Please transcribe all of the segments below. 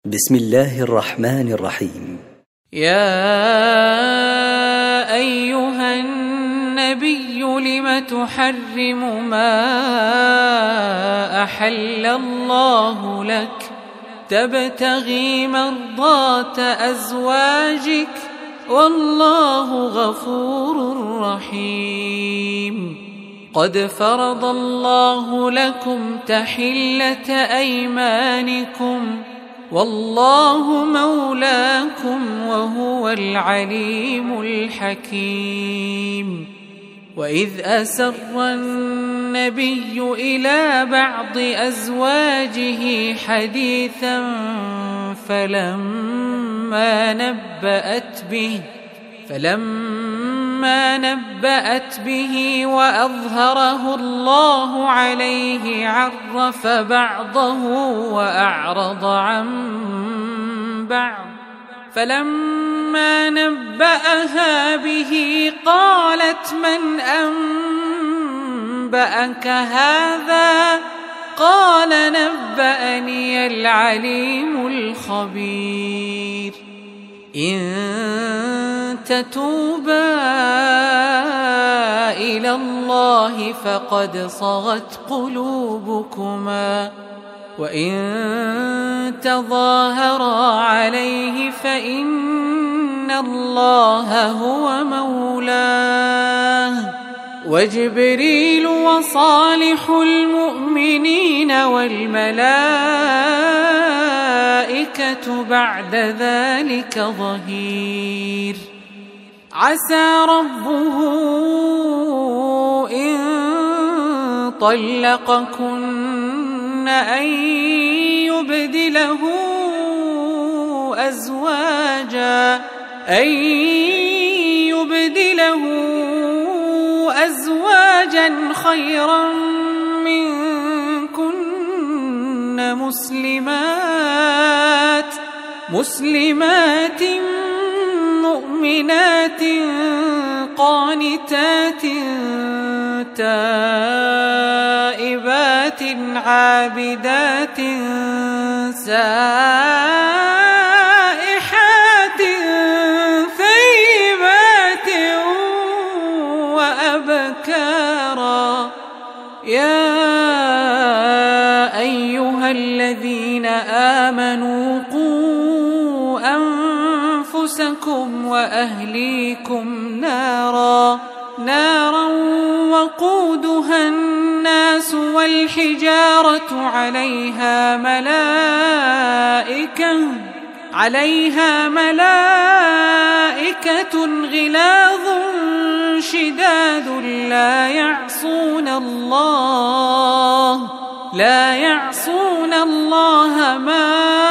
بسم الله الرحمن الرحيم. يا أيها النبي لم تحرم ما أحل الله لك تبتغي مرضات أزواجك والله غفور رحيم. قد فرض الله لكم تحلة أيمانكم والله مولاكم وهو العليم الحكيم. وإذ أسر النبي إلى بعض أزواجه حديثا فلما نبأت به وأظهره الله عليه عرف بعضه وأعرض عن بعض. فلما نبأها به قالت من أنبأك هذا؟ قال نبأني العليم الخبير. إن تتوبا إلى الله فقد صغت قلوبكما وإن تظاهرا عليه فإن الله هو مولاه وجبريل وصالح المؤمنين والملائكة بعد ذلك ظهير. عسى ربه إن طلقكن أن يبدله أزواجا خيرا منكن مسلمات مؤمنات قانتات تائبات عابدات سائحات ثيبات وأبكارا. يا أيها الذين آمنوا قوا أنفسكم وأهليكم نارا وقودها الناس والحجارة عليها ملائكة غلاظ شداد لا يعصون الله ما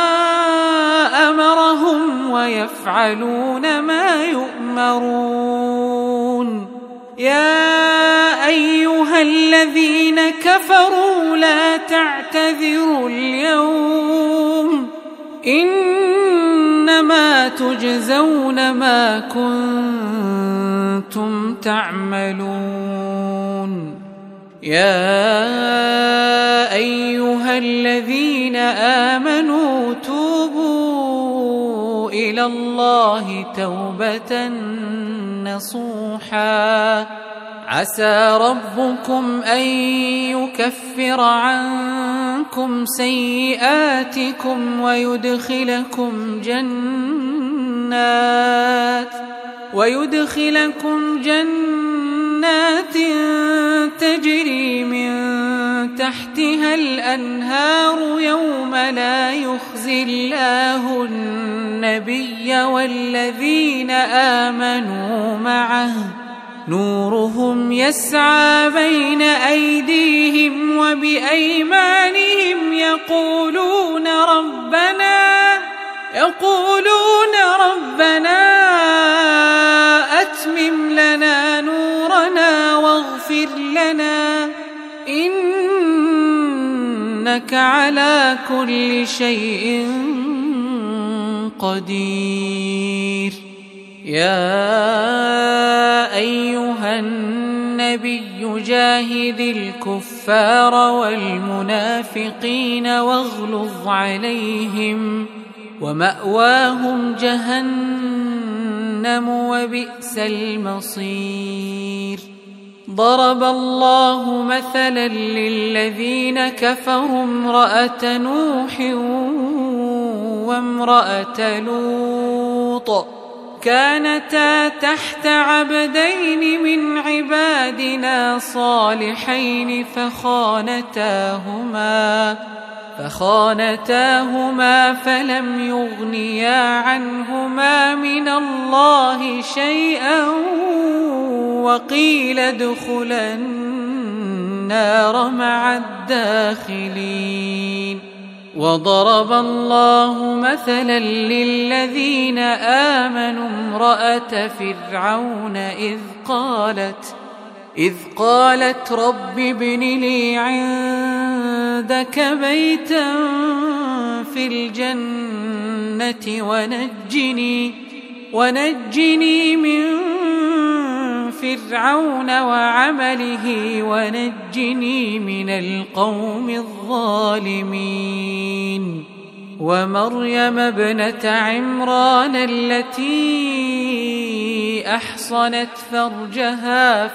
أمرهم ويفعلون ما يؤمرون. يا أيها الذين كفروا لا تعتذروا اليوم إنما تجزون ما كنتم تعملون. يا أيها الذين آمنوا توبوا إلى الله توبة نصوحا عسى ربكم أن يكفر عنكم سيئاتكم ويدخلكم جنات تجري من تحتها الأنهار يوم لا يخزي الله النبي والذين آمنوا معه نورهم يسعى بين أيديهم وبأيمانهم يقولون ربنا أتمم لنا نورنا واغفر لنا إنك على كل شيء قدير. يا أيها النبي جاهد الكفار والمنافقين واغلظ عليهم ومأواهم جهنم وبئس المصير. ضرب الله مثلا للذين كفروا امرأة نوح وامرأة لوط كانتا تحت عبدين من عبادنا صالحين فخانتاهما فلم يغنيا عنهما من الله شيئا وقيل ادخلا النار مع الداخلين. وضرب الله مثلا للذين آمنوا امرأة فرعون إذ قالت رب ابن لي عندك بيتا في الجنة ونجني من فرعون وعمله ونجني من القوم الظالمين. ومريم ابنة عمران التي أحصنت فرجها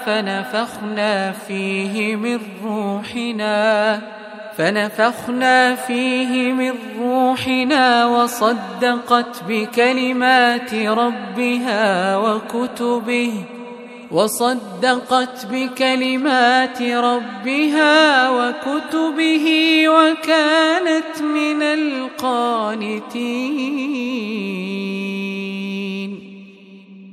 فنفخنا فيه من روحنا وصدقت بكلمات ربها وكتبه وكانت من القانتين.